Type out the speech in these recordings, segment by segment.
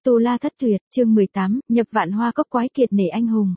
Tu La Thất Tuyệt, chương 18, nhập vạn hoa cốc quái kiệt nể anh hùng.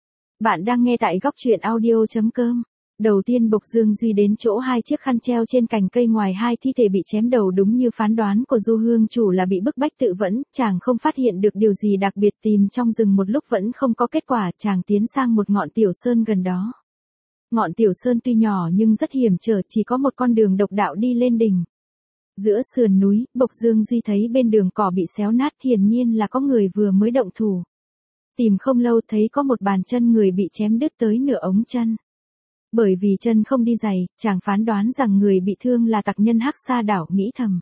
Bạn đang nghe tại góc truyện audio.com. Đầu tiên Bộc Dương Duy đến chỗ hai chiếc khăn treo trên cành cây ngoài hai thi thể bị chém đầu, đúng như phán đoán của Du Hương chủ là bị bức bách tự vẫn, chàng không phát hiện được điều gì đặc biệt, tìm trong rừng một lúc vẫn không có kết quả, chàng tiến sang một ngọn tiểu sơn gần đó. Ngọn tiểu sơn tuy nhỏ nhưng rất hiểm trở, chỉ có một con đường độc đạo đi lên đỉnh. Giữa sườn núi, Bộc Dương Duy thấy bên đường cỏ bị xéo nát, hiển nhiên là có người vừa mới động thủ. Tìm không lâu thấy có một bàn chân người bị chém đứt tới nửa ống chân. Bởi vì chân không đi giày, chàng phán đoán rằng người bị thương là tặc nhân Hắc Sa Đảo, nghĩ thầm.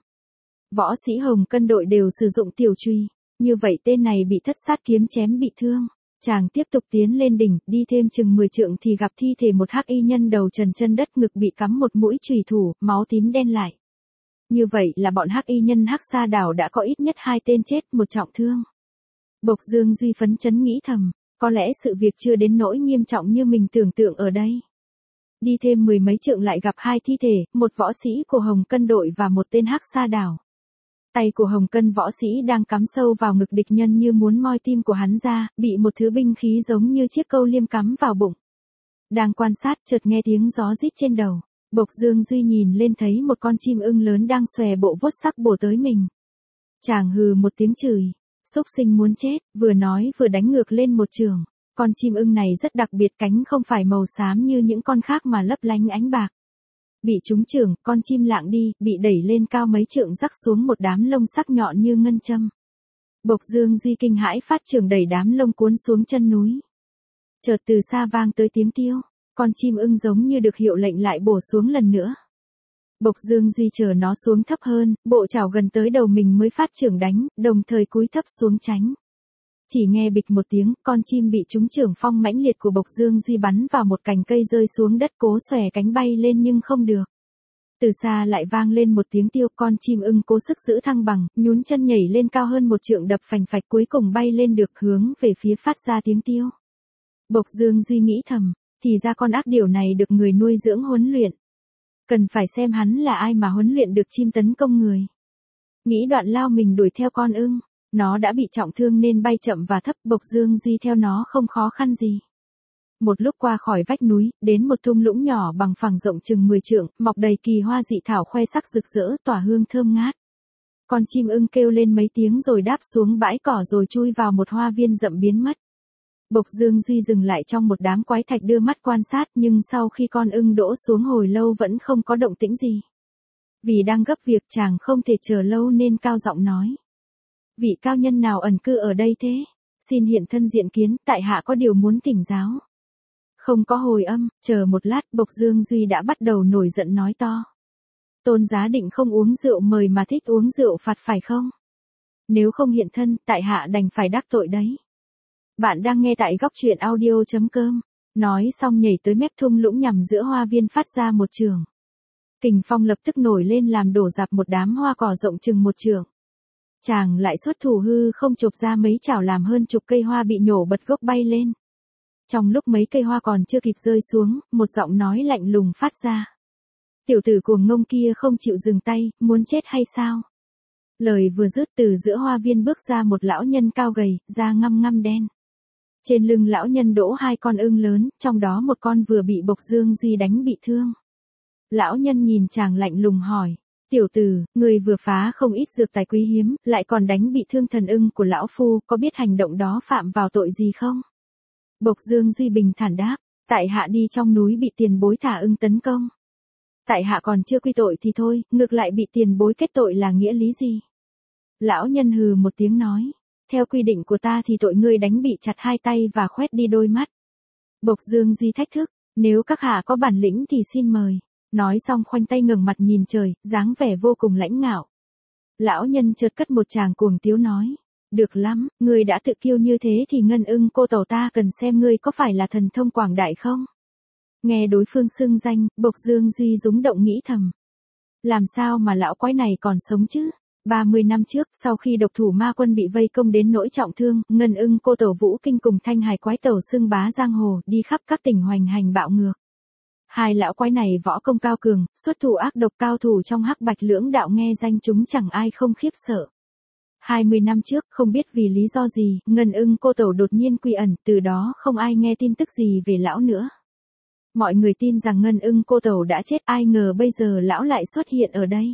Võ sĩ Hồng Cân đội đều sử dụng tiểu truy, như vậy tên này bị thất sát kiếm chém bị thương. Chàng tiếp tục tiến lên đỉnh, đi thêm chừng 10 trượng thì gặp thi thể một hắc y nhân đầu trần chân đất, ngực bị cắm một mũi chùy thủ, máu tím đen lại. Như vậy là bọn hắc y nhân Hắc Sa Đảo đã có ít nhất 2 tên chết, một trọng thương. Bộc Dương Duy phấn chấn nghĩ thầm, có lẽ sự việc chưa đến nỗi nghiêm trọng như mình tưởng tượng ở đây. Đi thêm 10 mấy trượng lại gặp 2 thi thể, một võ sĩ của Hồng Cân đội và một tên Hắc Sa Đảo. Tay của Hồng Cân võ sĩ đang cắm sâu vào ngực địch nhân như muốn moi tim của hắn ra, bị một thứ binh khí giống như chiếc câu liêm cắm vào bụng. Đang quan sát, chợt nghe tiếng gió rít trên đầu. Bộc Dương Duy nhìn lên thấy một con chim ưng lớn đang xòe bộ vuốt sắc bổ tới mình. Chàng hừ một tiếng chửi, xúc sinh muốn chết, vừa nói vừa đánh ngược lên một chưởng. Con chim ưng này rất đặc biệt, cánh không phải màu xám như những con khác mà lấp lánh ánh bạc. Bị trúng chưởng, con chim lạng đi, bị đẩy lên cao mấy trượng rắc xuống một đám lông sắc nhọn như ngân châm. Bộc Dương Duy kinh hãi phát chưởng đẩy đám lông cuốn xuống chân núi. Chợt từ xa vang tới tiếng tiêu. Con chim ưng giống như được hiệu lệnh lại bổ xuống lần nữa. Bộc Dương Duy chờ nó xuống thấp hơn, bộ chảo gần tới đầu mình mới phát chưởng đánh, đồng thời cúi thấp xuống tránh. Chỉ nghe bịch một tiếng, con chim bị trúng chưởng phong mãnh liệt của Bộc Dương Duy bắn vào một cành cây rơi xuống đất, cố xòe cánh bay lên nhưng không được. Từ xa lại vang lên một tiếng tiêu, con chim ưng cố sức giữ thăng bằng, nhún chân nhảy lên cao hơn một trượng, đập phành phạch, cuối cùng bay lên được, hướng về phía phát ra tiếng tiêu. Bộc Dương Duy nghĩ thầm. Thì ra con ác điểu này được người nuôi dưỡng huấn luyện. Cần phải xem hắn là ai mà huấn luyện được chim tấn công người. Nghĩ đoạn lao mình đuổi theo con ưng. Nó đã bị trọng thương nên bay chậm và thấp, Bộc Dương Duy theo nó không khó khăn gì. Một lúc qua khỏi vách núi, đến một thung lũng nhỏ bằng phẳng rộng chừng 10 trượng, mọc đầy kỳ hoa dị thảo khoe sắc rực rỡ, tỏa hương thơm ngát. Con chim ưng kêu lên mấy tiếng rồi đáp xuống bãi cỏ rồi chui vào một hoa viên rậm biến mất. Bộc Dương Duy dừng lại trong một đám quái thạch đưa mắt quan sát, nhưng sau khi con ưng đỗ xuống hồi lâu vẫn không có động tĩnh gì. Vì đang gấp việc chàng không thể chờ lâu nên cao giọng nói. Vị cao nhân nào ẩn cư ở đây thế? Xin hiện thân diện kiến, tại hạ có điều muốn thỉnh giáo. Không có hồi âm, chờ một lát, Bộc Dương Duy đã bắt đầu nổi giận nói to. Tôn giá định không uống rượu mời mà thích uống rượu phạt phải không? Nếu không hiện thân, tại hạ đành phải đắc tội đấy. Bạn đang nghe tại góc truyện audio.com. Nói xong nhảy tới mép thung lũng nhằm giữa hoa viên phát ra một chưởng. Kình phong lập tức nổi lên làm đổ rạp một đám hoa cỏ rộng chừng một trượng. Chàng lại xuất thủ hư không chộp ra mấy chảo làm hơn chục cây hoa bị nhổ bật gốc bay lên. Trong lúc mấy cây hoa còn chưa kịp rơi xuống, một giọng nói lạnh lùng phát ra. Tiểu tử cuồng ngông kia không chịu dừng tay, muốn chết hay sao? Lời vừa dứt từ giữa hoa viên bước ra một lão nhân cao gầy, da ngăm ngăm đen. Trên lưng lão nhân đỗ 2 con ưng lớn, trong đó một con vừa bị Bộc Dương Duy đánh bị thương. Lão nhân nhìn chàng lạnh lùng hỏi, tiểu tử, người vừa phá không ít dược tài quý hiếm, lại còn đánh bị thương thần ưng của lão phu, có biết hành động đó phạm vào tội gì không? Bộc Dương Duy bình thản đáp, tại hạ đi trong núi bị tiền bối thả ưng tấn công. Tại hạ còn chưa quy tội thì thôi, ngược lại bị tiền bối kết tội là nghĩa lý gì? Lão nhân hừ một tiếng nói. Theo quy định của ta thì tội ngươi đánh bị chặt 2 tay và khoét đi đôi mắt. Bộc Dương Duy thách thức, nếu các hạ có bản lĩnh thì xin mời. Nói xong khoanh tay ngẩng mặt nhìn trời, dáng vẻ vô cùng lãnh ngạo. Lão nhân chợt cất một tràng cuồng tiếu nói, được lắm, ngươi đã tự kiêu như thế thì ngân ưng cô tẩu ta cần xem ngươi có phải là thần thông quảng đại không? Nghe đối phương xưng danh, Bộc Dương Duy rúng động nghĩ thầm. Làm sao mà lão quái này còn sống chứ? 30 năm trước, sau khi độc thủ ma quân bị vây công đến nỗi trọng thương, ngân ưng cô tẩu Vũ Kinh cùng thanh hài quái tẩu xưng bá giang hồ, đi khắp các tỉnh hoành hành bạo ngược. 2 lão quái này võ công cao cường, xuất thủ ác độc, cao thủ trong hắc bạch lưỡng đạo, nghe danh chúng chẳng ai không khiếp sợ. 20 năm trước, không biết vì lý do gì, Ngân Ưng cô Tẩu đột nhiên quy ẩn, từ đó không ai nghe tin tức gì về lão nữa. Mọi người tin rằng Ngân Ưng cô Tẩu đã chết, ai ngờ bây giờ lão lại xuất hiện ở đây.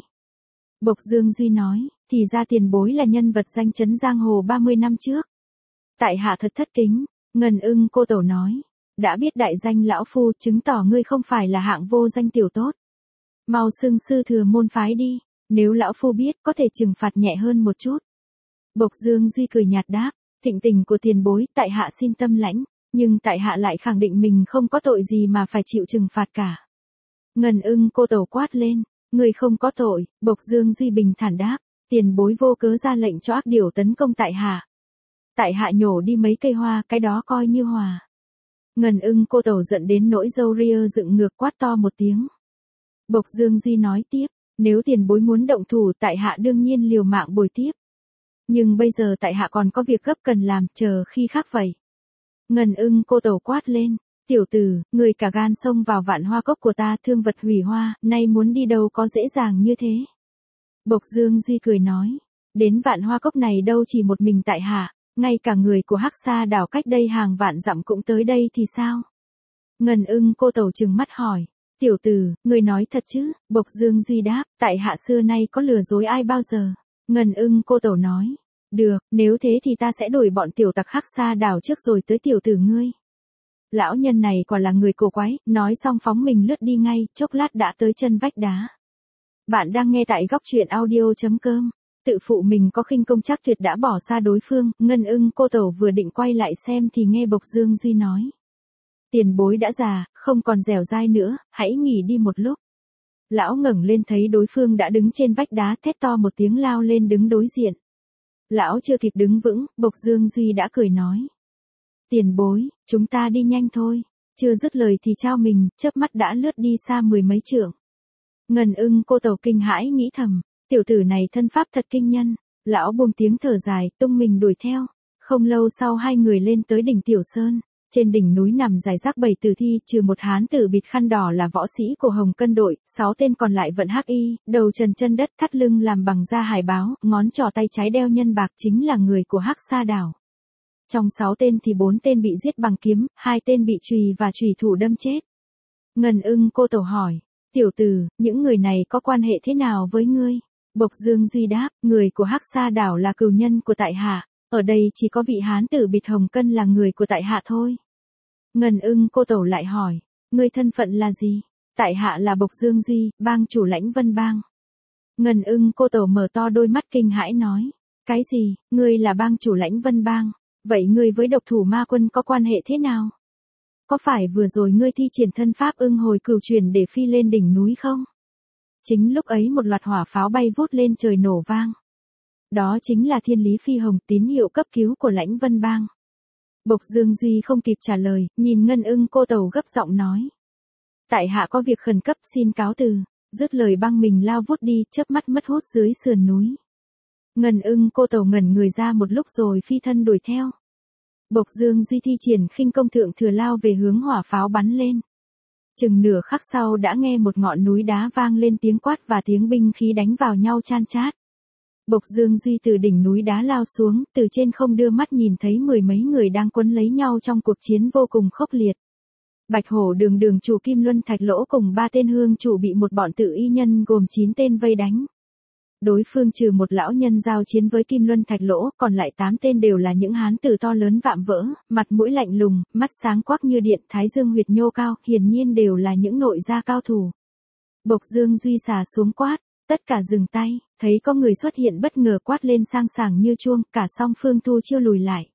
Bộc Dương Duy nói, thì ra tiền bối là nhân vật danh chấn giang hồ 30 năm trước. Tại hạ thật thất kính, Ngân Ưng cô Tẩu nói, đã biết đại danh lão phu, chứng tỏ ngươi không phải là hạng vô danh tiểu tốt. Mau xưng sư thừa môn phái đi, nếu lão phu biết có thể trừng phạt nhẹ hơn một chút. Bộc Dương Duy cười nhạt đáp, thịnh tình của tiền bối, tại hạ xin tâm lãnh, nhưng tại hạ lại khẳng định mình không có tội gì mà phải chịu trừng phạt cả. Ngân Ưng cô Tẩu quát lên, người không có tội. Bộc Dương Duy bình thản đáp, tiền bối vô cớ ra lệnh cho ác điểu tấn công tại hạ. Tại hạ nhổ đi mấy cây hoa, cái đó coi như hòa. Ngân Ưng cô Tẩu giận đến nỗi râu ria dựng ngược, quát to một tiếng. Bộc Dương Duy nói tiếp, nếu tiền bối muốn động thủ, tại hạ đương nhiên liều mạng bồi tiếp. Nhưng bây giờ tại hạ còn có việc gấp cần làm, chờ khi khác vậy. Ngân Ưng cô Tẩu quát lên, tiểu tử, người cả gan xông vào Vạn Hoa Cốc của ta, thương vật hủy hoa, nay muốn đi đâu có dễ dàng như thế. Bộc Dương Duy cười nói, đến Vạn Hoa Cốc này đâu chỉ một mình tại hạ, ngay cả người của Hắc Sa đảo cách đây hàng vạn dặm cũng tới đây thì sao? Ngân Ưng cô Tẩu trừng mắt hỏi, tiểu tử, người nói thật chứ? Bộc Dương Duy đáp, tại hạ xưa nay có lừa dối ai bao giờ? Ngân Ưng cô Tẩu nói, được, nếu thế thì ta sẽ đuổi bọn tiểu tặc Hắc Sa đảo trước rồi tới tiểu tử ngươi. Lão nhân này quả là người cổ quái, nói xong phóng mình lướt đi ngay, chốc lát đã tới chân vách đá. Bạn đang nghe tại góc truyện audio.com. Tự phụ mình có khinh công chắc tuyệt đã bỏ xa đối phương, Ngân Ưng cô Tẩu vừa định quay lại xem thì nghe Bộc Dương Duy nói. Tiền bối đã già, không còn dẻo dai nữa, hãy nghỉ đi một lúc. Lão ngẩng lên thấy đối phương đã đứng trên vách đá, thét to một tiếng lao lên đứng đối diện. Lão chưa kịp đứng vững, Bộc Dương Duy đã cười nói. Tiền bối, chúng ta đi nhanh thôi. Chưa dứt lời thì trao mình, chớp mắt đã lướt đi xa 10 mấy trượng. Ngân Ưng cô Tẩu kinh hãi nghĩ thầm, tiểu tử này thân pháp thật kinh nhân. Lão buông tiếng thở dài, tung mình đuổi theo. Không lâu sau hai người lên tới đỉnh Tiểu Sơn. Trên đỉnh núi nằm rải rác 7 tử thi, trừ một hán tử bịt khăn đỏ là võ sĩ của Hồng Cân đội, 6 tên còn lại vận hắc y, đầu trần chân đất, thắt lưng làm bằng da hải báo, ngón trỏ tay trái đeo nhân bạc, chính là người của Hắc Sa đảo. Trong 6 tên thì 4 tên bị giết bằng kiếm, 2 tên bị chùy và chùy thủ đâm chết. Ngân Ưng cô Tẩu hỏi, tiểu tử, những người này có quan hệ thế nào với ngươi? Bộc Dương Duy đáp, người của Hắc Sa đảo là cừu nhân của tại hạ. Ở đây chỉ có vị hán tử bịt hồng cân là người của tại hạ thôi. Ngân Ưng cô Tẩu lại hỏi, ngươi thân phận là gì? Tại hạ là Bộc Dương Duy, bang chủ Lãnh Vân Bang. Ngân Ưng cô Tẩu mở to đôi mắt kinh hãi nói, cái gì, ngươi là bang chủ Lãnh Vân Bang? Vậy ngươi với độc thủ ma quân có quan hệ thế nào? Có phải vừa rồi ngươi thi triển thân pháp ưng hồi cửu truyền để phi lên đỉnh núi không? Chính lúc ấy một loạt hỏa pháo bay vút lên trời nổ vang. Đó chính là Thiên Lý Phi Hồng, tín hiệu cấp cứu của Lãnh Vân Bang. Bộc Dương Duy không kịp trả lời, nhìn Ngân Ưng cô Tẩu gấp giọng nói. Tại hạ có việc khẩn cấp, xin cáo từ. Dứt lời băng mình lao vút đi, chớp mắt mất hút dưới sườn núi. Ngân Ưng cô Tẩu ngẩn người ra một lúc rồi phi thân đuổi theo. Bộc Dương Duy thi triển khinh công thượng thừa lao về hướng hỏa pháo bắn lên. Chừng nửa khắc sau đã nghe một ngọn núi đá vang lên tiếng quát và tiếng binh khí đánh vào nhau chan chát. Bộc Dương Duy từ đỉnh núi đá lao xuống, từ trên không đưa mắt nhìn thấy 10 mấy người đang quấn lấy nhau trong cuộc chiến vô cùng khốc liệt. Bạch Hổ đường đường chủ Kim Luân Thạch Lỗ cùng 3 tên hương chủ bị một bọn tự y nhân gồm 9 tên vây đánh. Đối phương trừ một lão nhân giao chiến với Kim Luân Thạch Lỗ, còn lại 8 tên đều là những hán tử to lớn vạm vỡ, mặt mũi lạnh lùng, mắt sáng quắc như điện, thái dương huyệt nhô cao, hiển nhiên đều là những nội gia cao thủ. Bộc Dương Duy xà xuống quát, tất cả dừng tay, thấy có người xuất hiện bất ngờ quát lên sang sảng như chuông, cả song phương thu chiêu lùi lại.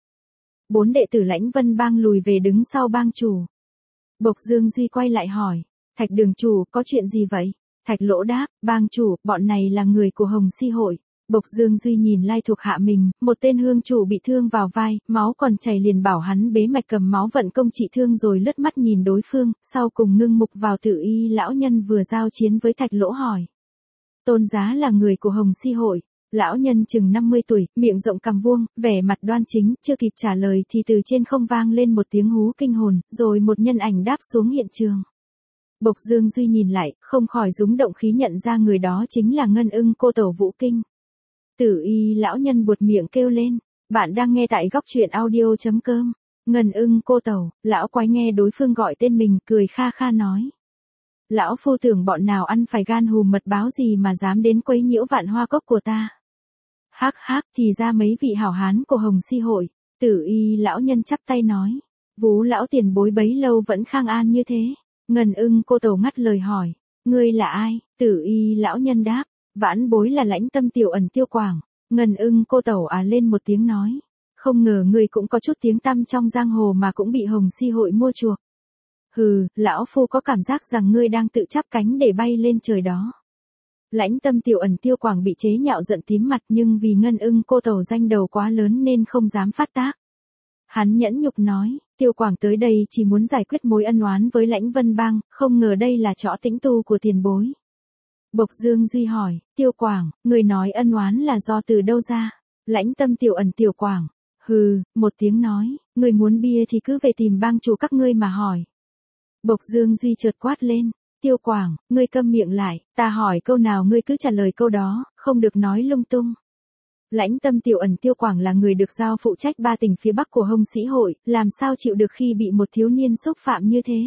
4 đệ tử Lãnh Vân Bang lùi về đứng sau bang chủ. Bộc Dương Duy quay lại hỏi, Thạch đường chủ, có chuyện gì vậy? Thạch Lỗ đáp, bang chủ, bọn này là người của Hồng Si hội. Bộc Dương Duy nhìn lai thuộc hạ mình, một tên hương chủ bị thương vào vai, máu còn chảy liền bảo hắn bế mạch cầm máu vận công trị thương rồi lướt mắt nhìn đối phương, sau cùng ngưng mục vào tự y lão nhân vừa giao chiến với Thạch Lỗ hỏi. Tôn giá là người của Hồng Si hội. Lão nhân chừng 50 tuổi, miệng rộng cằm vuông, vẻ mặt đoan chính, chưa kịp trả lời thì từ trên không vang lên một tiếng hú kinh hồn, rồi một nhân ảnh đáp xuống hiện trường. Bộc Dương Duy nhìn lại, không khỏi rúng động khí nhận ra người đó chính là Ngân Ưng cô Tẩu Vũ Kinh. Tử y lão nhân buột miệng kêu lên. Bạn đang nghe tại góc truyện audio.com. Ngân ưng cô tẩu, lão quái nghe đối phương gọi tên mình, cười kha kha nói. Lão phu tưởng bọn nào ăn phải gan hùm mật báo gì mà dám đến quấy nhiễu Vạn Hoa Cốc của ta. Hắc hắc, thì ra mấy vị hảo hán của Hồng Si hội. Tử y lão nhân chắp tay nói. Vú lão tiền bối bấy lâu vẫn khang an như thế. Ngân ưng cô tẩu ngắt lời hỏi. Ngươi là ai? Tử y lão nhân đáp. Vãn bối là Lãnh Tâm tiểu ẩn Tiêu Quảng. Ngân ưng cô tẩu lên một tiếng nói. Không ngờ ngươi cũng có chút tiếng tăm trong giang hồ mà cũng bị Hồng Si hội mua chuộc. Hừ, lão phu có cảm giác rằng ngươi đang tự chắp cánh để bay lên trời đó. Lãnh Tâm tiểu ẩn Tiêu Quảng bị chế nhạo giận tím mặt, nhưng vì Ngân ưng cô tẩu danh đầu quá lớn nên không dám phát tác. Hắn nhẫn nhục nói, Tiêu Quảng tới đây chỉ muốn giải quyết mối ân oán với Lãnh Vân Bang, không ngờ đây là trõ tĩnh tu của tiền bối. Bộc Dương Duy hỏi, Tiêu Quảng, người nói ân oán là do từ đâu ra? Lãnh Tâm tiểu ẩn Tiêu Quảng, hừ, một tiếng nói, người muốn bia thì cứ về tìm bang chủ các ngươi mà hỏi. Bộc Dương Duy chợt quát lên, Tiêu Quảng, ngươi câm miệng lại, ta hỏi câu nào ngươi cứ trả lời câu đó, không được nói lung tung. Lãnh Tâm tiểu ẩn Tiêu Quảng là người được giao phụ trách 3 tỉnh phía Bắc của Hồng Sĩ hội, làm sao chịu được khi bị một thiếu niên xúc phạm như thế.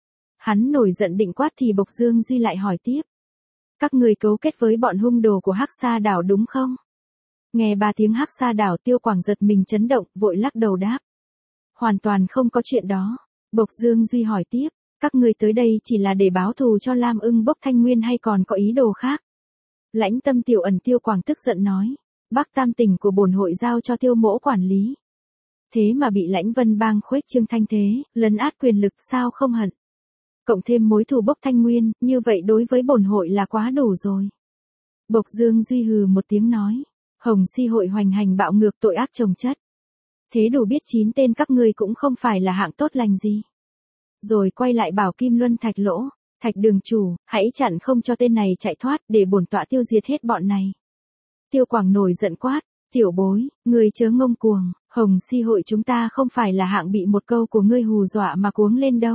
Hắn nổi giận định quát thì Bộc Dương Duy lại hỏi tiếp. Các người cấu kết với bọn hung đồ của Hắc Sa đảo đúng không? Nghe 3 tiếng Hắc Sa đảo, Tiêu Quảng giật mình chấn động, vội lắc đầu đáp. Hoàn toàn không có chuyện đó. Bộc Dương Duy hỏi tiếp, các người tới đây chỉ là để báo thù cho Lam Ưng Bốc Thanh Nguyên hay còn có ý đồ khác? Lãnh Tâm tiểu ẩn Tiêu Quảng tức giận nói, Bắc Tam tỉnh của bổn hội giao cho Tiêu mỗ quản lý. Thế mà bị Lãnh Vân Bang khuếch trương thanh thế, lấn át quyền lực, sao không hận? Cộng thêm mối thù Bốc Thanh Nguyên, như vậy đối với bổn hội là quá đủ rồi. Bộc Dương Duy hừ một tiếng nói, Hồng Si hội hoành hành bạo ngược, tội ác chồng chất. Thế đủ biết 9 tên các ngươi cũng không phải là hạng tốt lành gì. Rồi quay lại bảo Kim Luân Thạch Lỗ, Thạch đường chủ, hãy chặn không cho tên này chạy thoát, để bổn tọa tiêu diệt hết bọn này. Tiêu Quảng nổi giận quát, tiểu bối, ngươi chớ ngông cuồng, Hồng Si hội chúng ta không phải là hạng bị một câu của ngươi hù dọa mà cuống lên đâu.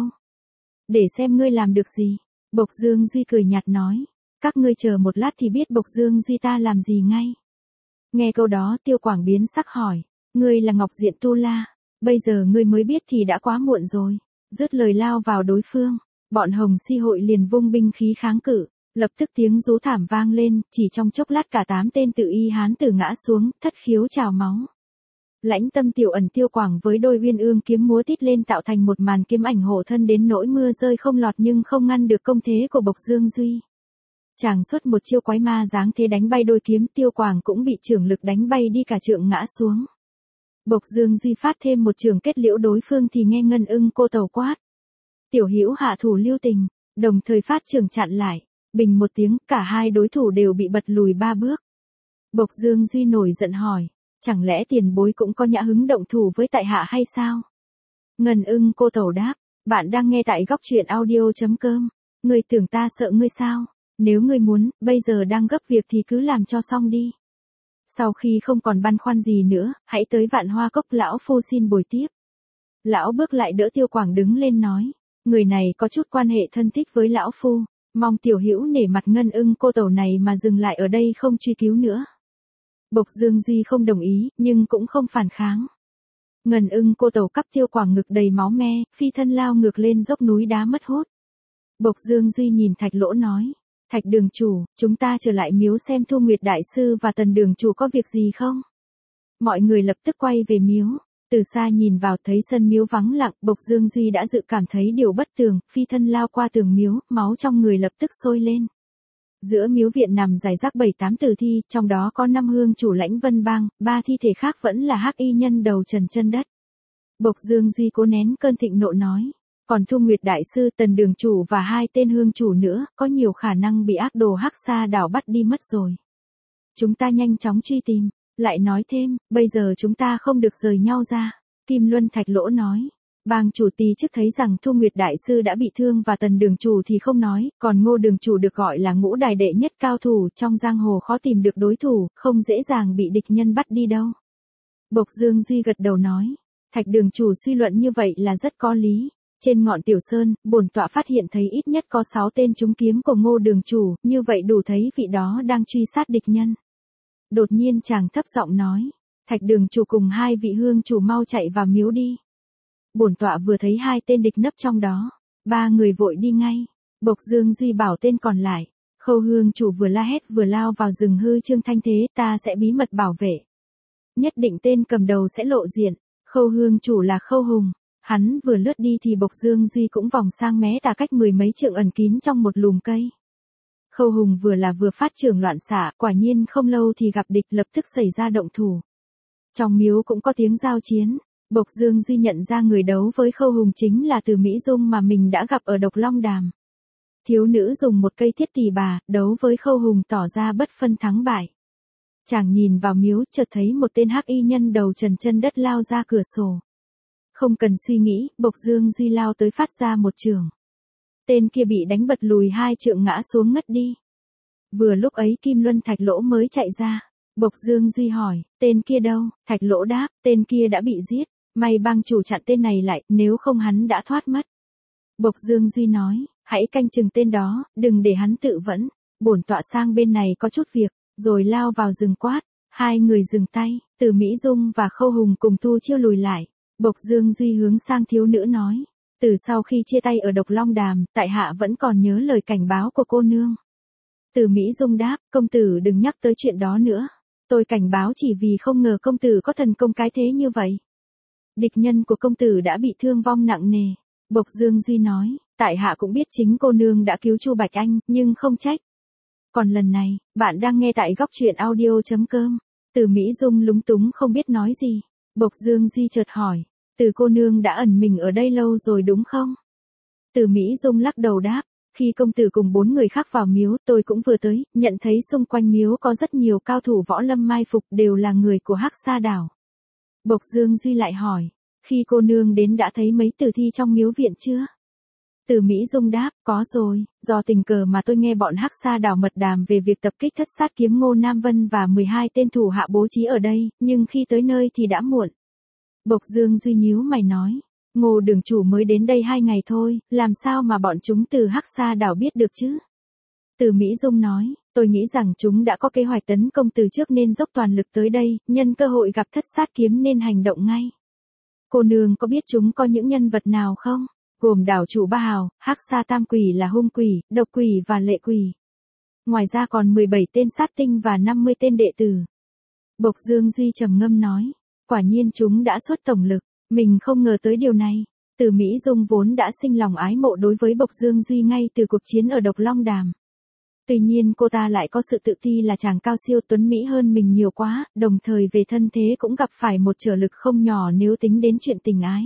Để xem ngươi làm được gì. Bộc Dương Duy cười nhạt nói, các ngươi chờ một lát thì biết Bộc Dương Duy ta làm gì ngay. Nghe câu đó Tiêu Quảng biến sắc hỏi, ngươi là Ngọc Diện Tu La, bây giờ ngươi mới biết thì đã quá muộn rồi. Dứt lời lao vào đối phương, bọn Hồng Si hội liền vung binh khí kháng cự, lập tức tiếng rú thảm vang lên, chỉ trong chốc lát cả 8 tên tự y hán tử ngã xuống, thất khiếu trào máu. Lãnh Tâm tiểu ẩn Tiêu Quảng với đôi uyên ương kiếm múa tít lên tạo thành một màn kiếm ảnh hộ thân đến nỗi mưa rơi không lọt, nhưng không ngăn được công thế của Bộc Dương Duy. Chàng xuất một chiêu quái ma dáng thế đánh bay đôi kiếm, Tiêu Quảng cũng bị chưởng lực đánh bay đi cả trượng ngã xuống. Bộc Dương Duy phát thêm một chưởng kết liễu đối phương thì nghe Ngân ưng cô tẩu quát. Tiểu hữu hạ thủ lưu tình, đồng thời phát chưởng chặn lại, bình một tiếng, cả hai đối thủ đều bị bật lùi 3 bước. Bộc Dương Duy nổi giận hỏi, chẳng lẽ tiền bối cũng có nhã hứng động thủ với tại hạ hay sao? Ngân ưng cô tẩu đáp, bạn đang nghe tại góc truyện audio.com. Ngươi tưởng ta sợ ngươi sao? Nếu ngươi muốn, bây giờ đang gấp việc thì cứ làm cho xong đi. Sau khi không còn băn khoăn gì nữa, hãy tới Vạn Hoa Cốc, lão phu xin bồi tiếp. Lão bước lại đỡ Tiêu Quảng đứng lên nói, người này có chút quan hệ thân thích với lão phu, mong tiểu hữu nể mặt Ngân ưng cô tẩu này mà dừng lại ở đây không truy cứu nữa. Bộc Dương Duy không đồng ý, nhưng cũng không phản kháng. Ngân ưng cô tẩu cắp Tiêu Quảng ngực đầy máu me, phi thân lao ngược lên dốc núi đá mất hút. Bộc Dương Duy nhìn Thạch Lỗ nói, Thạch đường chủ, chúng ta trở lại miếu xem Thu Nguyệt đại sư và Tần đường chủ có việc gì không? Mọi người lập tức quay về miếu, từ xa nhìn vào thấy sân miếu vắng lặng, Bộc Dương Duy đã dự cảm thấy điều bất thường, phi thân lao qua tường miếu, máu trong người lập tức sôi lên. Giữa miếu viện nằm rải rác 7-8 tử thi, trong đó có 5 hương chủ Lãnh Vân Bang, 3 thi thể khác vẫn là hắc y nhân đầu trần chân đất. Bộc Dương Duy cố nén cơn thịnh nộ nói, còn Thu Nguyệt đại sư, Tần đường chủ và 2 tên hương chủ nữa, có nhiều khả năng bị ác đồ Hắc Sa đảo bắt đi mất rồi. Chúng ta nhanh chóng truy tìm. Lại nói thêm, bây giờ chúng ta không được rời nhau ra. Kim Luân Thạch Lỗ nói, bang chủ tỳ trước thấy rằng Thu Nguyệt đại sư đã bị thương và Tần đường chủ thì không nói, còn Ngô đường chủ được gọi là ngũ đài đệ nhất cao thủ, trong giang hồ khó tìm được đối thủ, không dễ dàng bị địch nhân bắt đi đâu. Bộc Dương Duy gật đầu nói, Thạch đường chủ suy luận như vậy là rất có lý. Trên ngọn Tiểu Sơn, bổn tọa phát hiện thấy ít nhất có 6 tên trúng kiếm của Ngô đường chủ, như vậy đủ thấy vị đó đang truy sát địch nhân. Đột nhiên chàng thấp giọng nói, Thạch đường chủ cùng hai vị hương chủ mau chạy vào miếu đi. Bổn tọa vừa thấy hai tên địch nấp trong đó, ba người vội đi ngay. Bộc Dương Duy bảo tên còn lại, Khâu hương chủ vừa la hét vừa lao vào rừng hư Trương Thanh Thế, ta sẽ bí mật bảo vệ. Nhất định tên cầm đầu sẽ lộ diện. Khâu hương chủ là Khâu Hùng. Hắn vừa lướt đi thì Bộc Dương Duy cũng vòng sang mé tà cách 10 mấy trượng ẩn kín trong một lùm cây. Khâu Hùng vừa phát trưởng loạn xạ, quả nhiên không lâu thì gặp địch, lập tức xảy ra động thủ. Trong miếu cũng có tiếng giao chiến. Bộc Dương Duy nhận ra người đấu với Khâu Hùng chính là Từ Mỹ Dung mà mình đã gặp ở Độc Long Đàm. Thiếu nữ dùng một cây thiết tỳ bà, đấu với Khâu Hùng tỏ ra bất phân thắng bại. Chàng nhìn vào miếu, chợt thấy một tên hắc y nhân đầu trần chân đất lao ra cửa sổ. Không cần suy nghĩ, Bộc Dương Duy lao tới phát ra một chưởng. Tên kia bị đánh bật lùi 2 trượng ngã xuống ngất đi. Vừa lúc ấy Kim Luân Thạch Lỗ mới chạy ra. Bộc Dương Duy hỏi, tên kia đâu? Thạch Lỗ đáp, tên kia đã bị giết. May bang chủ chặn tên này lại, nếu không hắn đã thoát mất. Bộc Dương Duy nói, hãy canh chừng tên đó, đừng để hắn tự vẫn. Bổn tọa sang bên này có chút việc, rồi lao vào rừng quát. Hai người dừng tay, Từ Mỹ Dung và Khâu Hùng cùng thu chiêu lùi lại. Bộc Dương Duy hướng sang thiếu nữ nói, từ sau khi chia tay ở Độc Long Đàm, tại hạ vẫn còn nhớ lời cảnh báo của cô nương. Từ Mỹ Dung đáp, công tử đừng nhắc tới chuyện đó nữa. Tôi cảnh báo chỉ vì không ngờ công tử có thần công cái thế như vậy. Địch nhân của công tử đã bị thương vong nặng nề. Bộc Dương Duy nói, tại hạ cũng biết chính cô nương đã cứu Chu Bạch Anh, nhưng không trách. Còn lần này, bạn đang nghe tại góc truyện audio.com. Từ Mỹ Dung lúng túng không biết nói gì. Bộc Dương Duy chợt hỏi, Từ cô nương đã ẩn mình ở đây lâu rồi đúng không? Từ Mỹ Dung lắc đầu đáp, khi công tử cùng 4 người khác vào miếu, tôi cũng vừa tới, nhận thấy xung quanh miếu có rất nhiều cao thủ võ lâm mai phục, đều là người của Hắc Sa Đảo. Bộc Dương Duy lại hỏi, khi cô nương đến đã thấy mấy tử thi trong miếu viện chưa? Từ Mỹ Dung đáp, có rồi, do tình cờ mà tôi nghe bọn Hắc Sa Đảo mật đàm về việc tập kích Thất Sát Kiếm Ngô Nam Vân và 12 tên thủ hạ bố trí ở đây, nhưng khi tới nơi thì đã muộn. Bộc Dương Duy nhíu mày nói, Ngô đường chủ mới đến đây 2 ngày thôi, làm sao mà bọn chúng từ Hắc Sa Đảo biết được chứ? Từ Mỹ Dung nói, tôi nghĩ rằng chúng đã có kế hoạch tấn công từ trước nên dốc toàn lực tới đây, nhân cơ hội gặp Thất Sát Kiếm nên hành động ngay. Cô nương có biết chúng có những nhân vật nào không? Gồm đảo chủ Ba Hào, Hắc Sa Tam Quỷ là hung quỷ, độc quỷ và lệ quỷ. Ngoài ra còn 17 tên sát tinh và 50 tên đệ tử. Bộc Dương Duy trầm ngâm nói, quả nhiên chúng đã xuất tổng lực, mình không ngờ tới điều này. Từ Mỹ Dung vốn đã sinh lòng ái mộ đối với Bộc Dương Duy ngay từ cuộc chiến ở Độc Long Đàm. Tuy nhiên cô ta lại có sự tự ti là chàng cao siêu tuấn Mỹ hơn mình nhiều quá, đồng thời về thân thế cũng gặp phải một trở lực không nhỏ nếu tính đến chuyện tình ái.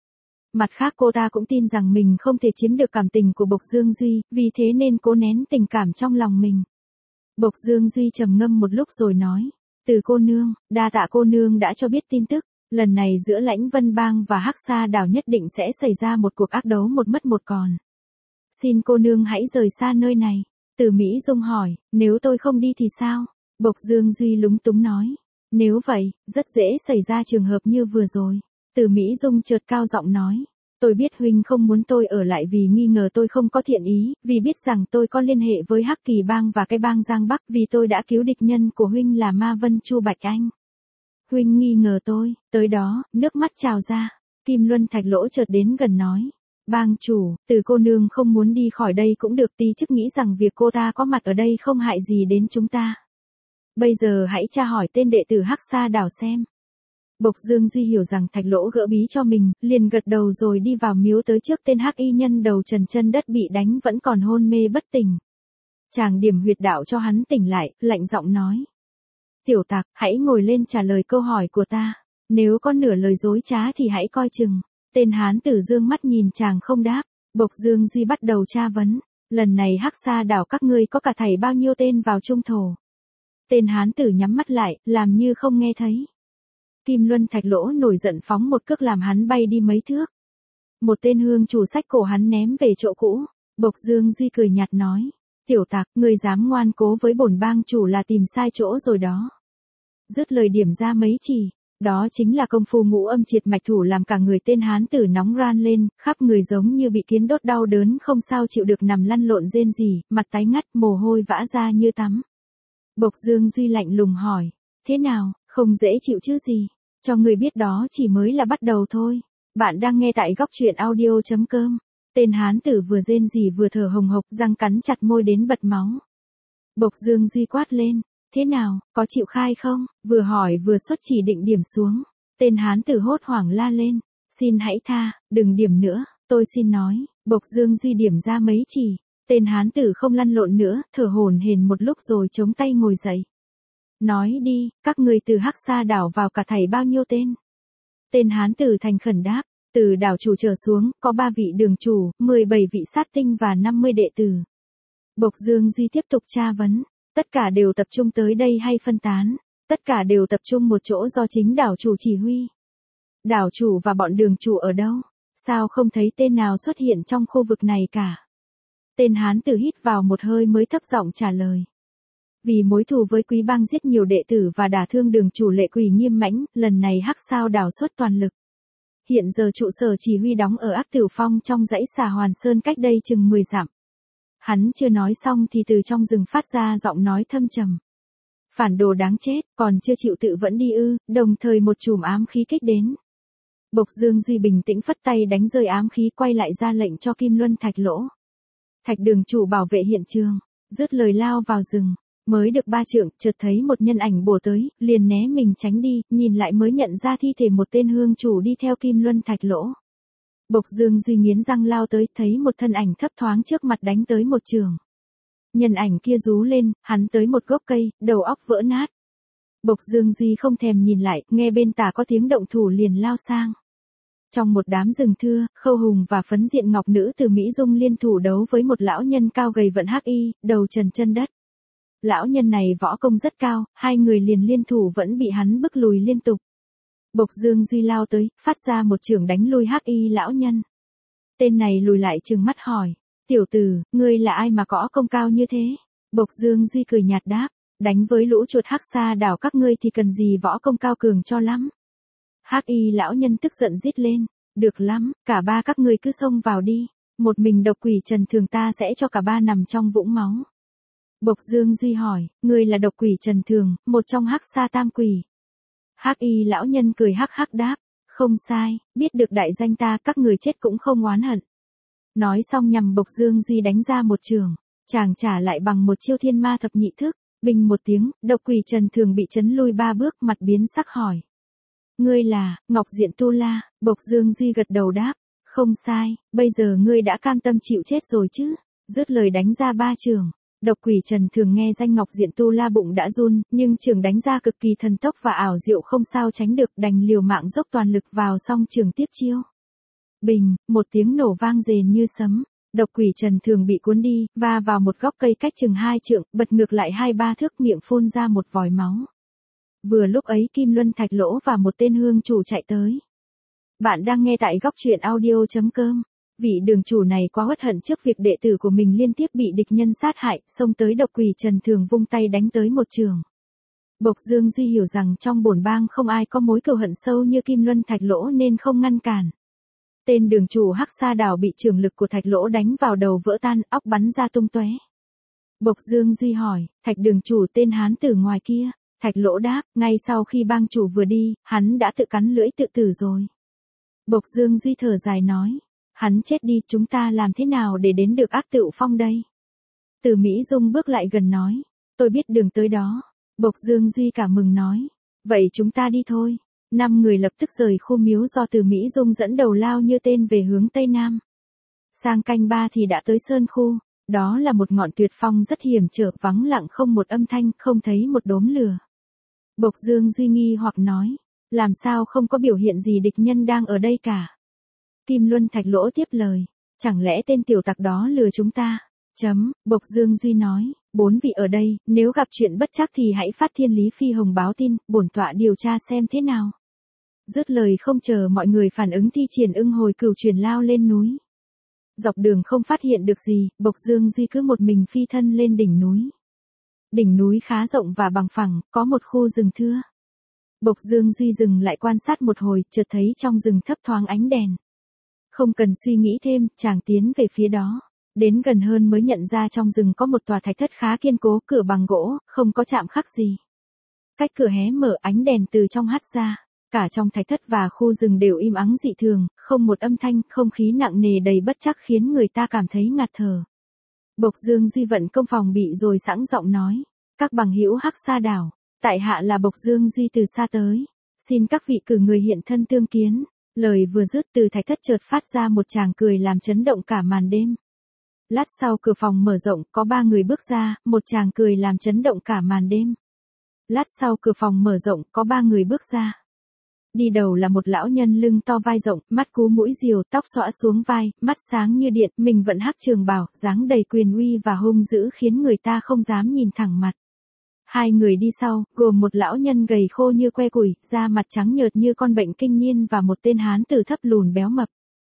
Mặt khác cô ta cũng tin rằng mình không thể chiếm được cảm tình của Bộc Dương Duy, vì thế nên cố nén tình cảm trong lòng mình. Bộc Dương Duy trầm ngâm một lúc rồi nói, Từ cô nương, đa tạ cô nương đã cho biết tin tức, lần này giữa Lãnh Vân Bang và Hắc Sa Đảo nhất định sẽ xảy ra một cuộc ác đấu một mất một còn. Xin cô nương hãy rời xa nơi này. Từ Mỹ Dung hỏi, nếu tôi không đi thì sao? Bộc Dương Duy lúng túng nói, nếu vậy, rất dễ xảy ra trường hợp như vừa rồi. Từ Mỹ Dung chợt cao giọng nói, tôi biết huynh không muốn tôi ở lại vì nghi ngờ tôi không có thiện ý, vì biết rằng tôi có liên hệ với Hắc Kỳ Bang và cái bang Giang Bắc, vì tôi đã cứu địch nhân của huynh là Ma Vân Chu Bạch Anh. Huynh nghi ngờ tôi, tới đó, nước mắt trào ra. Kim Luân Thạch Lỗ chợt đến gần nói, bang chủ, Từ cô nương không muốn đi khỏi đây cũng được, tí chức nghĩ rằng việc cô ta có mặt ở đây không hại gì đến chúng ta. Bây giờ hãy tra hỏi tên đệ tử Hắc Sa Đảo xem. Bộc Dương Duy hiểu rằng Thạch Lỗ gỡ bí cho mình, liền gật đầu rồi đi vào miếu tới trước tên hắc y nhân đầu trần chân đất bị đánh vẫn còn hôn mê bất tỉnh. Chàng điểm huyệt đạo cho hắn tỉnh lại, lạnh giọng nói. Tiểu tặc, hãy ngồi lên trả lời câu hỏi của ta. Nếu có nửa lời dối trá thì hãy coi chừng. Tên hán tử dương mắt nhìn chàng không đáp. Bộc Dương Duy bắt đầu tra vấn. Lần này Hắc Sa Đảo các ngươi có cả thảy bao nhiêu tên vào trung thổ? Tên hán tử nhắm mắt lại, làm như không nghe thấy. Kim Luân Thạch Lỗ nổi giận phóng một cước làm hắn bay đi mấy thước. Một tên hương chủ xách cổ hắn ném về chỗ cũ. Bộc Dương Duy cười nhạt nói. Tiểu tặc, ngươi dám ngoan cố với bổn bang chủ là tìm sai chỗ rồi đó. Dứt lời điểm ra mấy chỉ. Đó chính là công phu ngũ âm triệt mạch thủ làm cả người tên hán tử nóng ran lên, khắp người giống như bị kiến đốt đau đớn không sao chịu được nằm lăn lộn rên rỉ, mặt tái ngắt, mồ hôi vã ra như tắm. Bộc Dương Duy lạnh lùng hỏi, Thế nào, không dễ chịu chứ gì? Cho người biết đó chỉ mới là bắt đầu thôi. Bạn đang nghe tại góc chuyện audio.com. Tên hán tử vừa rên rỉ vừa thở hồng hộc, răng cắn chặt môi đến bật máu. Bộc Dương Duy quát lên. Thế nào, có chịu khai không? Vừa hỏi vừa xuất chỉ định điểm xuống. Tên hán tử hốt hoảng la lên. Xin hãy tha, đừng điểm nữa, tôi xin nói. Bộc Dương Duy điểm ra mấy chỉ. Tên hán tử không lăn lộn nữa, thở hổn hển một lúc rồi chống tay ngồi dậy. Nói đi, các người từ Hắc Sa đảo vào cả thảy bao nhiêu tên? Tên hán tử thành khẩn đáp. Từ đảo chủ trở xuống, có 3 vị đường chủ, 17 vị sát tinh và 50 đệ tử. Bộc Dương Duy tiếp tục tra vấn. Tất cả đều tập trung tới đây hay phân tán? Tất cả đều tập trung một chỗ do chính đảo chủ chỉ huy. Đảo chủ và bọn đường chủ ở đâu? Sao không thấy tên nào xuất hiện trong khu vực này cả? Tên hán tử hít vào một hơi mới thấp giọng trả lời. Vì mối thù với Quý Bang giết nhiều đệ tử và đả thương đường chủ Lệ Quỷ nghiêm mãnh, lần này Hắc Sao đảo xuất toàn lực. Hiện giờ trụ sở chỉ huy đóng ở Ác Tử Phong trong dãy Xà Hoàn Sơn cách đây chừng 10 dặm. Hắn chưa nói xong thì từ trong rừng phát ra giọng nói thâm trầm. Phản đồ đáng chết, còn chưa chịu tự vẫn đi ư? Đồng thời một chùm ám khí kích đến. Bộc Dương Duy bình tĩnh phất tay đánh rơi ám khí, quay lại ra lệnh cho Kim Luân Thạch Lỗ. Thạch đường chủ bảo vệ hiện trường, dứt lời lao vào rừng. Mới được 3 trượng, chợt thấy một nhân ảnh bổ tới, liền né mình tránh đi, nhìn lại mới nhận ra thi thể một tên hương chủ đi theo Kim Luân Thạch Lỗ. Bộc Dương Duy nghiến răng lao tới, thấy một thân ảnh thấp thoáng trước mặt đánh tới một trường. Nhân ảnh kia rú lên, hắn tới một gốc cây, đầu óc vỡ nát. Bộc Dương Duy không thèm nhìn lại, nghe bên tả có tiếng động thủ liền lao sang. Trong một đám rừng thưa, Khâu Hùng và Phấn Diện Ngọc nữ từ Mỹ Dung liên thủ đấu với một lão nhân cao gầy vận hắc y, đầu trần chân đất. Lão nhân này võ công rất cao, hai người liền liên thủ vẫn bị hắn bức lùi liên tục. Bộc Dương Duy lao tới, phát ra một chưởng đánh lui hắc y lão nhân. Tên này lùi lại trừng mắt hỏi. Tiểu tử, ngươi là ai mà có công cao như thế? Bộc Dương Duy cười nhạt đáp. Đánh với lũ chuột Hắc Sa đảo các ngươi thì cần gì võ công cao cường cho lắm. Hắc y lão nhân tức giận rít lên. Được lắm, cả ba các ngươi cứ xông vào đi. Một mình độc quỷ Trần Thường ta sẽ cho cả ba nằm trong vũng máu. Bộc Dương Duy hỏi, ngươi là độc quỷ Trần Thường, một trong Hắc Sa tam quỷ. Hắc y lão nhân cười hắc hắc đáp. Không sai, biết được đại danh ta các người chết cũng không oán hận. Nói xong nhằm Bộc Dương Duy đánh ra một trường. Chàng trả lại bằng một chiêu thiên ma thập nhị thức. Bình một tiếng, độc quỷ Trần Thường bị chấn lui 3 bước, mặt biến sắc hỏi. Ngươi là, Ngọc Diện Tu La? Bộc Dương Duy gật đầu đáp. Không sai, bây giờ ngươi đã cam tâm chịu chết rồi chứ? Dứt lời đánh ra 3 trường. Độc quỷ Trần Thường nghe danh Ngọc Diện Tu La bụng đã run, nhưng trường đánh ra cực kỳ thần tốc và ảo diệu không sao tránh được, đành liều mạng dốc toàn lực vào song trường tiếp chiêu. Bình, một tiếng nổ vang rền như sấm. Độc quỷ Trần Thường bị cuốn đi, va vào một gốc cây cách chừng 2 trượng, bật ngược lại 2-3 thước, miệng phun ra một vòi máu. Vừa lúc ấy Kim Luân Thạch Lỗ và một tên hương chủ chạy tới. Bạn đang nghe tại góc chuyện audio.com. Vị đường chủ này quá uất hận trước việc đệ tử của mình liên tiếp bị địch nhân sát hại, xông tới độc quỷ Trần Thường vung tay đánh tới một trường. Bộc Dương Duy hiểu rằng trong bổn bang không ai có mối cừu hận sâu như Kim Luân Thạch Lỗ nên không ngăn cản. Tên đường chủ Hắc Sa đảo bị trường lực của Thạch Lỗ đánh vào đầu vỡ tan, óc bắn ra tung tóe. Bộc Dương Duy hỏi, Thạch đường chủ tên hán tử ngoài kia? Thạch Lỗ đáp, ngay sau khi bang chủ vừa đi, hắn đã tự cắn lưỡi tự tử rồi. Bộc Dương Duy thở dài nói, hắn chết đi, chúng ta làm thế nào để đến được Ác Tựu Phong đây? Từ Mỹ Dung bước lại gần nói, tôi biết đường tới đó. Bộc Dương Duy cảm mừng nói, vậy chúng ta đi thôi. 5 người lập tức rời khu miếu do Từ Mỹ Dung dẫn đầu lao như tên về hướng Tây Nam. Sang canh 3 thì đã tới Sơn Khu, đó là một ngọn tuyệt phong rất hiểm trở, vắng lặng không một âm thanh, không thấy một đốm lửa. Bộc Dương Duy nghi hoặc nói, làm sao không có biểu hiện gì địch nhân đang ở đây cả. Kim Luân Thạch Lỗ tiếp lời, chẳng lẽ tên tiểu tặc đó lừa chúng ta? Bộc Dương Duy nói, 4 vị ở đây, nếu gặp chuyện bất trắc thì hãy phát Thiên Lý Phi Hồng báo tin, bổn tọa điều tra xem thế nào. Dứt lời không chờ mọi người phản ứng thi triển ưng hồi cửu chuyển lao lên núi. Dọc đường không phát hiện được gì, Bộc Dương Duy cứ một mình phi thân lên đỉnh núi. Đỉnh núi khá rộng và bằng phẳng, có một khu rừng thưa. Bộc Dương Duy dừng lại quan sát một hồi, chợt thấy trong rừng thấp thoáng ánh đèn. Không cần suy nghĩ thêm, chàng tiến về phía đó. Đến gần hơn mới nhận ra trong rừng có một tòa thạch thất khá kiên cố, cửa bằng gỗ, không có chạm khắc gì. Cách cửa hé mở, ánh đèn từ trong hắt ra. Cả trong thạch thất và khu rừng đều im ắng dị thường, không một âm thanh, không khí nặng nề đầy bất trắc khiến người ta cảm thấy ngạt thở. Bộc Dương Duy vận công phòng bị rồi sẵn giọng nói. Các bằng hữu Hắc Sa đảo, tại hạ là Bộc Dương Duy từ xa tới. Xin các vị cử người hiện thân tương kiến. Lời vừa dứt từ thạch thất chợt phát ra một tràng cười làm chấn động cả màn đêm. Lát sau cửa phòng mở rộng, có 3 người bước ra, một tràng cười làm chấn động cả màn đêm. Lát sau cửa phòng mở rộng, có 3 người bước ra. Đi đầu là một lão nhân lưng to vai rộng, mắt cú mũi diều, tóc xõa xuống vai, mắt sáng như điện, mình vẫn hắc trường bào, dáng đầy quyền uy và hung dữ khiến người ta không dám nhìn thẳng mặt. 2 người đi sau, gồm một lão nhân gầy khô như que củi, da mặt trắng nhợt như con bệnh kinh niên và một tên hán tử thấp lùn béo mập.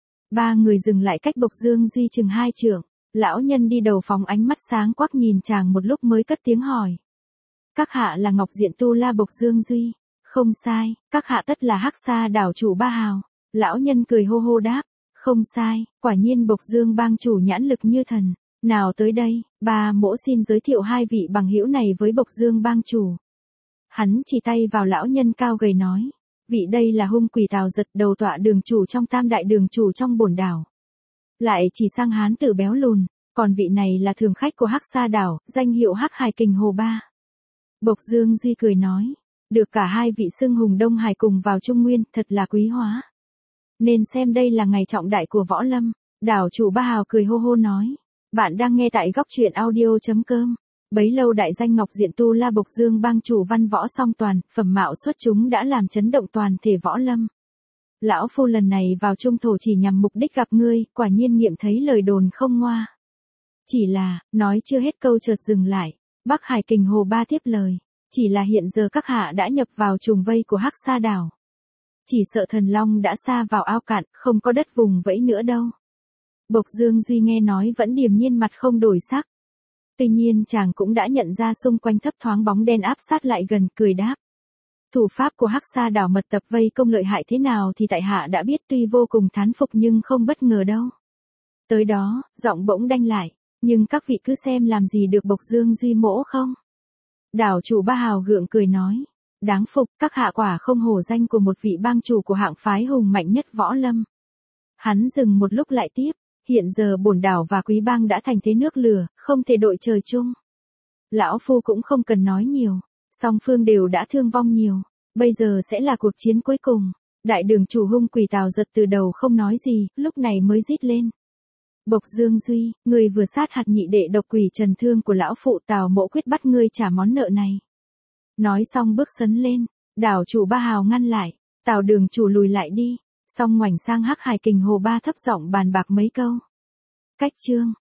3 người dừng lại cách Bộc Dương Duy chừng 2 trượng. Lão nhân đi đầu phóng ánh mắt sáng quắc nhìn chàng một lúc mới cất tiếng hỏi. Các hạ là Ngọc Diện Tu La Bộc Dương Duy. Không sai, các hạ tất là Hắc Sa đảo chủ Ba Hào. Lão nhân cười hô hô đáp. Không sai, quả nhiên Bộc Dương bang chủ nhãn lực như thần. Nào tới đây, ba mỗ xin giới thiệu 2 vị bằng hữu này với Bộc Dương bang chủ. Hắn chỉ tay vào lão nhân cao gầy nói. Vị đây là Hung Quỷ Tào Giật, đầu tọa đường chủ trong tam đại đường chủ trong bổn đảo. Lại chỉ sang hán tử béo lùn, còn vị này là thường khách của Hắc Sa đảo, danh hiệu Hắc Hải Kình Hồ Ba. Bộc Dương Duy cười nói. Được cả 2 vị xưng hùng Đông Hải cùng vào Trung Nguyên, thật là quý hóa. Nên xem đây là ngày trọng đại của võ lâm. Đảo chủ Ba Hào cười hô hô nói. Bạn đang nghe tại góc truyện audio.com. Bấy lâu đại danh Ngọc Diện Tu La Bộc Dương bang chủ văn võ song toàn, phẩm mạo xuất chúng đã làm chấn động toàn thể võ lâm. Lão phu lần này vào Trung Thổ chỉ nhằm mục đích gặp ngươi, quả nhiên nghiệm thấy lời đồn không ngoa. Chỉ là, nói chưa hết câu chợt dừng lại. Bắc Hải Kình Hồ Ba tiếp lời. Chỉ là hiện giờ các hạ đã nhập vào trùng vây của Hắc Sa đảo. Chỉ sợ thần long đã sa vào ao cạn, không có đất vùng vẫy nữa đâu. Bộc Dương Duy nghe nói vẫn điềm nhiên mặt không đổi sắc. Tuy nhiên chàng cũng đã nhận ra xung quanh thấp thoáng bóng đen áp sát lại gần, cười đáp. Thủ pháp của Hắc Sa đảo mật tập vây công lợi hại thế nào thì tại hạ đã biết, tuy vô cùng thán phục nhưng không bất ngờ đâu. Tới đó, giọng bỗng đanh lại. Nhưng các vị cứ xem làm gì được Bộc Dương Duy mỗ không? Đảo chủ Ba Hào gượng cười nói. Đáng phục, các hạ quả không hổ danh của một vị bang chủ của hạng phái hùng mạnh nhất võ lâm. Hắn dừng một lúc lại tiếp. Hiện giờ bổn đảo và quý bang đã thành thế nước lửa, không thể đội trời chung. Lão phu cũng không cần nói nhiều. Song phương đều đã thương vong nhiều. Bây giờ sẽ là cuộc chiến cuối cùng. Đại đường chủ Hung Quỷ Tào Giật từ đầu không nói gì, lúc này mới rít lên. Bộc Dương Duy, người vừa sát hạt nhị đệ độc quỷ trần thương của lão phụ, Tào mỗ quyết bắt ngươi trả món nợ này. Nói xong bước sấn lên, đảo chủ Ba Hào ngăn lại. Tào đường chủ lùi lại đi. Xong ngoảnh sang Hắc Hải Kình Hồ Ba thấp giọng bàn bạc mấy câu. Cách chương.